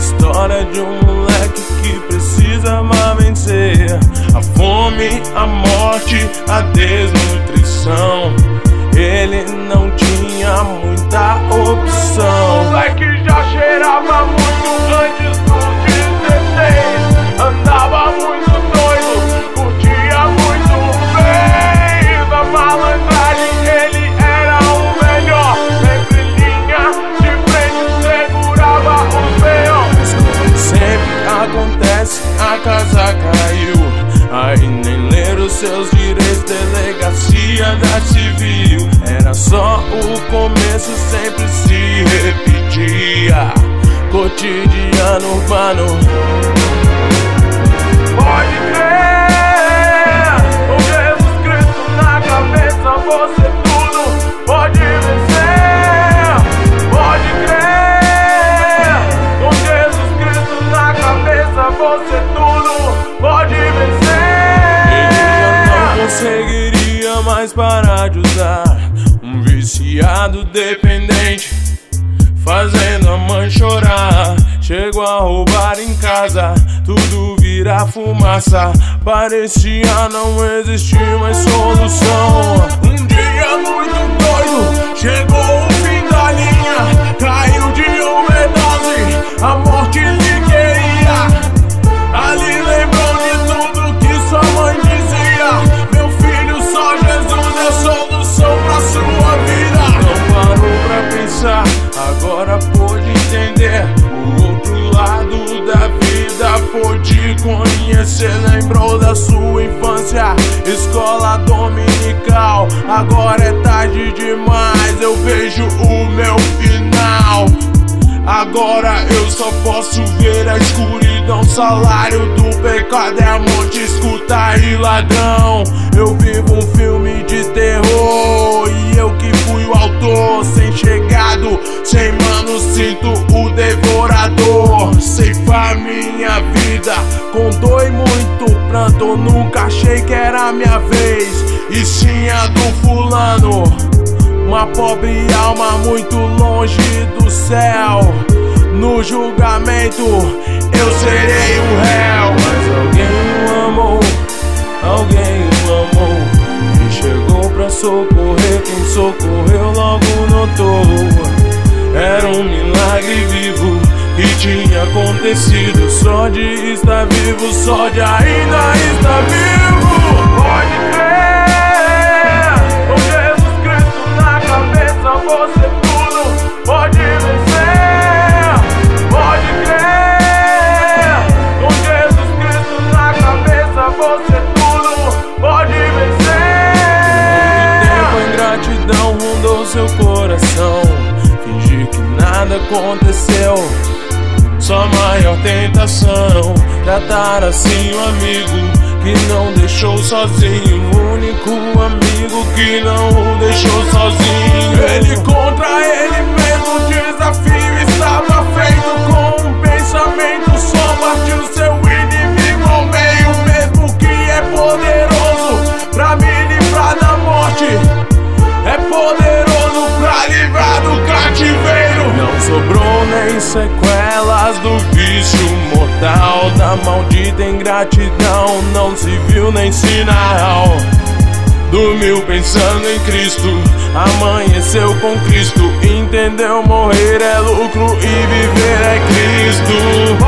história de um moleque que precisava vencer a fome, a morte, a desnutrição. Ele não tinha muita opção. O moleque já cheirava muito antes dos 16. Andava muito doido, curtia muito bem. Da malandragem ele era o melhor. Sempre linha de frente, segurava o peão. Sempre acontece, a casa caiu. Aí nem ler os seus direitos, delegacia da civil. Era só o começo, sempre se repetia. Cotidiano urbano. Pode crer, com Jesus Cristo na cabeça você tudo pode vencer. Pode crer, com Jesus Cristo na cabeça você tudo pode vencer. Conseguiria mais parar de usar. Um viciado dependente, fazendo a mãe chorar. Chegou a roubar em casa, tudo vira fumaça. Parecia não existir mais solução. Um dia muito doido, chegou o fim da linha. Caiu de overdose, a morte lhe queria. Ali lembrou de tudo que sua mãe dizia. Meu filho, só Jesus é solução pra sua vida. Não parou pra pensar, agora pôde entender o outro lado da vida. Pôde conhecer, lembrou da sua infância, escola dominical. Agora é tarde demais, eu vejo o meu final. Agora eu só posso ver a escuridão. Salário do pecado é a morte, escuta e ladrão. Eu vivo um filme de terror e eu que fui o autor. Sem chegado, sem mano, sinto o devorador. Ceifar minha vida com dor e muito pranto. Eu nunca achei que era minha vez, e sim a do fulano. Uma pobre alma muito longe do céu. No julgamento eu serei o réu. Mas alguém o amou, alguém o amou, e chegou pra socorrer. Quem socorreu logo notou. Era um milagre vivo que tinha acontecido. Só de estar vivo, só de ainda estar vivo. Pode crer, com Jesus Cristo na cabeça você tudo pode vencer. Pode crer, com Jesus Cristo na cabeça você tudo pode vencer. Muito tempo a ingratidão rondou seu coração. Fingir que nada aconteceu, sua maior tentação. Tratar assim um amigo que não deixou sozinho. O único amigo que não o deixou sozinho. Ele contra ele mesmo, o desafio estava feito. Com um pensamento só partiu seu inimigo ao meio. Mesmo que é poderoso pra me livrar da morte, é poderoso pra livrar do cativeiro. Não sobrou nem sequelas do vício mortal, da maldita ingratidão. Não se viu nem sinal. Dormiu pensando em Cristo, amanheceu com Cristo. Entendeu, morrer é lucro e viver é Cristo.